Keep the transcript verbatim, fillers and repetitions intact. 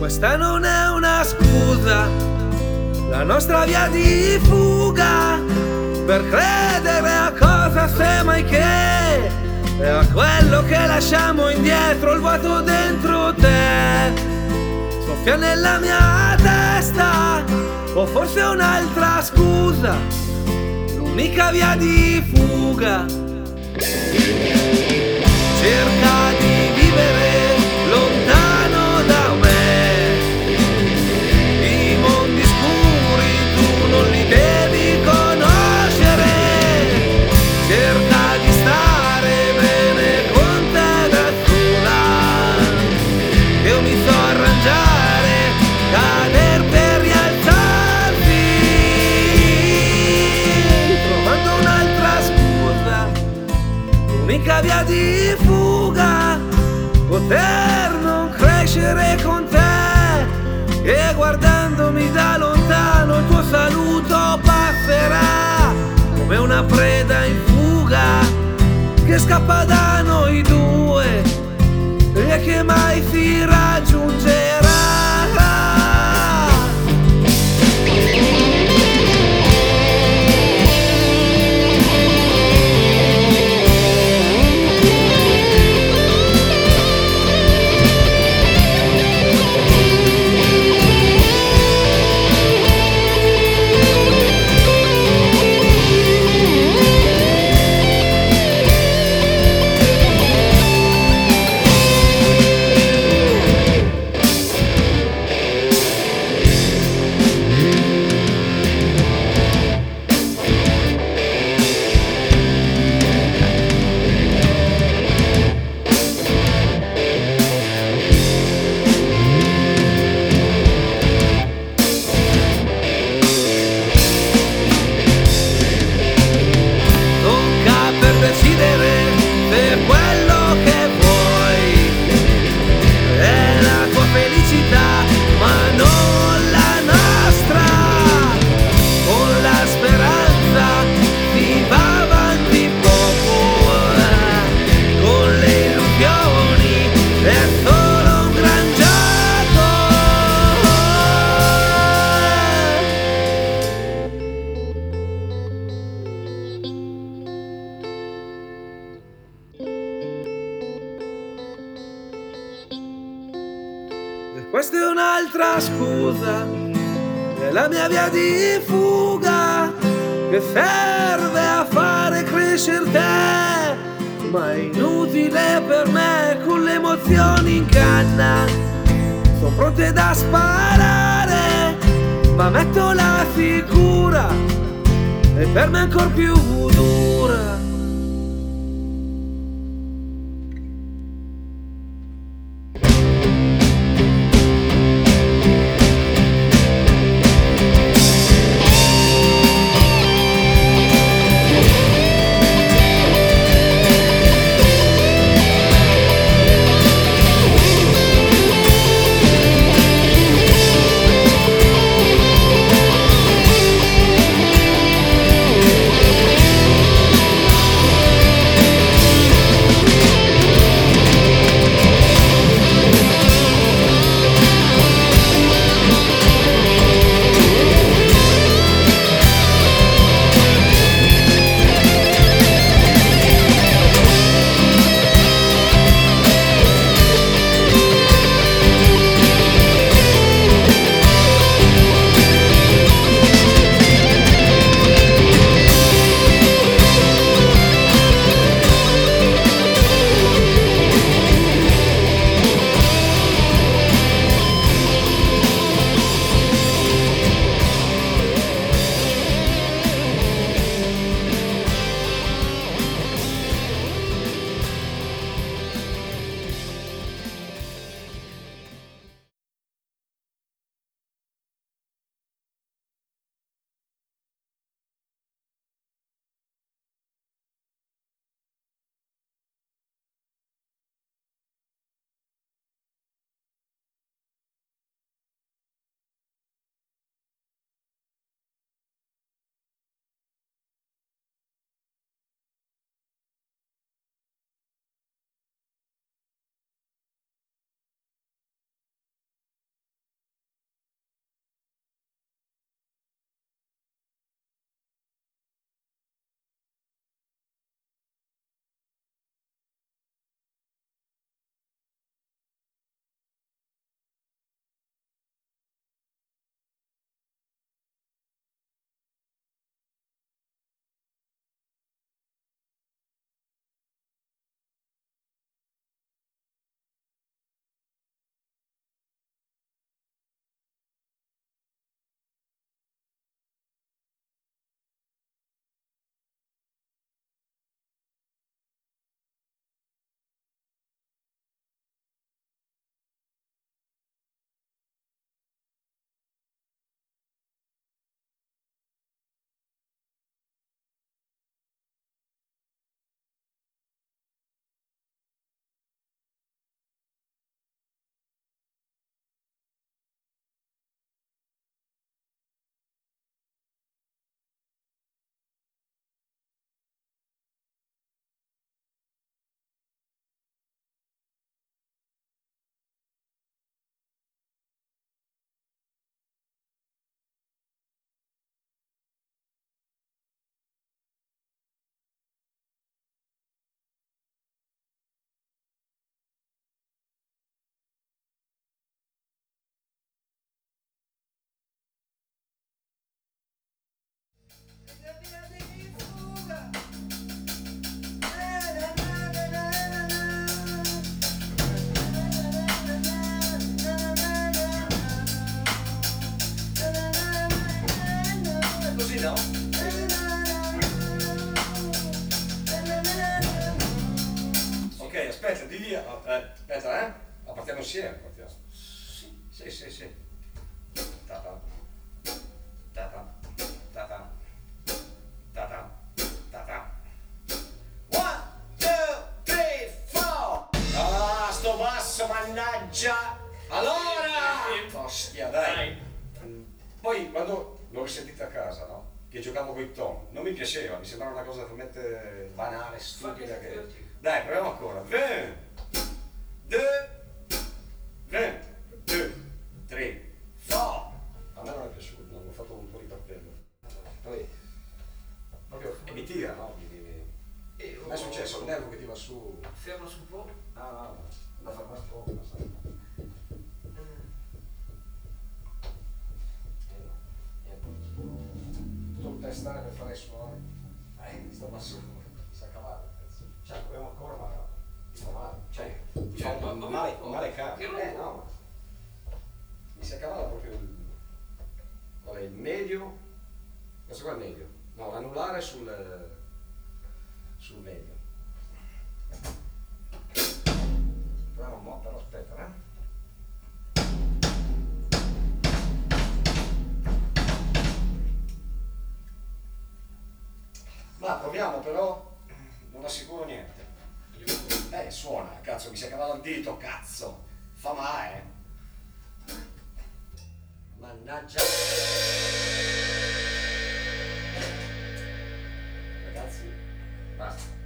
Questa non è una scusa, la nostra via di fuga, per credere a cosa se mai che è a quello che lasciamo indietro, il vuoto dentro te. Soffia nella mia testa, o forse un'altra scusa, l'unica via di fuga. Cerca di vivere lontano da me, i mondi scuri tu non li devi conoscere. Cerca di stare bene con te da sola, io mi so arrangiare, cader per rialzarti, trovando un'altra scusa, l'unica via di fuga, poter non crescere con te, e guardandomi da lontano il tuo saluto passerà come una preda in fuga che scappa da noi due e che mai si raggiungerà. Questa è un'altra scusa, è la mia via di fuga che serve a fare crescere te, ma è inutile per me con le emozioni in canna. Sono pronte da sparare, ma metto la sicura e per me ancor più dura. aspetta, di via. Oh, eh, aspetta, eh? Ma partiamo insieme, partiamo. Sì, sì, sì, sì. Ta-ta. Ta-ta. Ta-ta. Ta-ta. Ta-ta. One, two, three, four. Ah, sto basso, mannaggia. Allora! Ostia, dai. Poi quando l'ho risentita a casa, no? Che giocavo con i tom, non mi piaceva, mi sembrava una cosa talmente banale, stupida che... Dai, proviamo ancora. Un, due, un, due, tre, four. A me non è piaciuto, non ho fatto un po' ripartello. Poi, proprio, e mi tira, no? Mi, mi... Eh, Non è successo, un nervo che ti va su... Ferma su un po'. Ah, no, da far más troppo, ma sai. Tutto il testare per fare i suoni. Eh, mi sto passando, mi sa cavare il pezzo. Cioè, proviamo ancora, ma mi fa male. Cioè, mi fa un, un male, un male caro. Eh, no. Mi si accavalla proprio il... Qual è il medio? Questo qua è il medio. No, l'anulare sul... sul medio. Proviamo un po', però aspetta, eh. Ma proviamo, però non assicuro niente. Eh, suona, cazzo, mi si accavalla il dito, cazzo. Fa male. Mannaggia. Ragazzi, basta.